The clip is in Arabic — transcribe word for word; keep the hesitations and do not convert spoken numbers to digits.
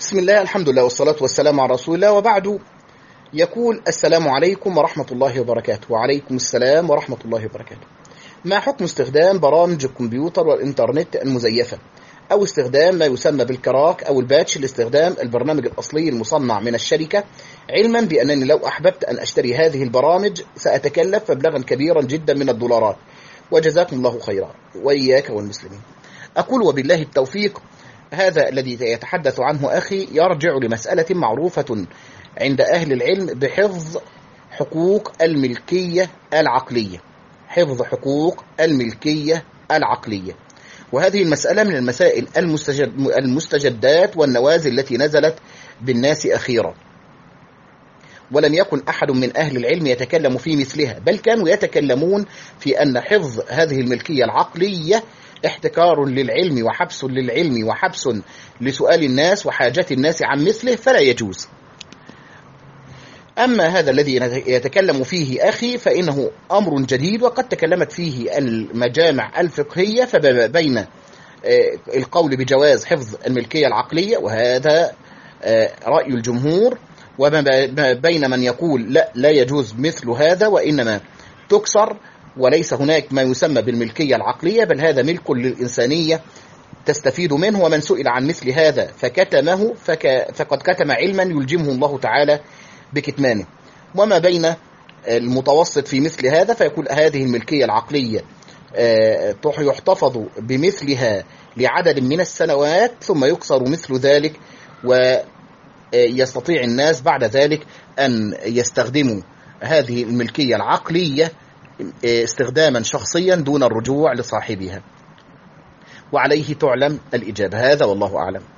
بسم الله، الحمد لله والصلاة والسلام على رسول الله، وبعد. يقول: السلام عليكم ورحمة الله وبركاته. وعليكم السلام ورحمة الله وبركاته. ما حكم استخدام برامج الكمبيوتر والإنترنت المزيفة، أو استخدام ما يسمى بالكراك أو الباتش لاستخدام البرنامج الأصلي المصنع من الشركة، علما بأنني لو أحببت أن أشتري هذه البرامج سأتكلف مبلغا كبيرا جدا من الدولارات، وجزاكم الله خيرا وإياك والمسلمين. أقول: وبالله التوفيق. هذا الذي يتحدث عنه أخي يرجع لمسألة معروفة عند أهل العلم بحفظ حقوق الملكية العقلية حفظ حقوق الملكية العقلية وهذه المسألة من المسائل المستجد المستجدات والنوازل التي نزلت بالناس أخيرا، ولم يكن أحد من أهل العلم يتكلم في مثلها، بل كانوا يتكلمون في أن حفظ هذه الملكية العقلية احتكار للعلم وحبس للعلم وحبس لسؤال الناس وحاجة الناس عن مثله، فلا يجوز. أما هذا الذي يتكلم فيه أخي فإنه أمر جديد، وقد تكلمت فيه المجامع الفقهية، فبين القول بجواز حفظ الملكية العقلية وهذا رأي الجمهور، وما بين من يقول لا لا يجوز مثل هذا وإنما تكسر، وليس هناك ما يسمى بالملكية العقلية، بل هذا ملك للإنسانية تستفيد منه، ومن سئل عن مثل هذا فكتمه فك فقد كتم علما يلجمه الله تعالى بكتمانه. وما بين المتوسط في مثل هذا فيقول هذه الملكية العقلية يحتفظ بمثلها لعدد من السنوات ثم يكسر مثل ذلك، ويستطيع الناس بعد ذلك أن يستخدموا هذه الملكية العقلية استخداما شخصيا دون الرجوع لصاحبها، وعليه تعلم الإجابة. هذا والله أعلم.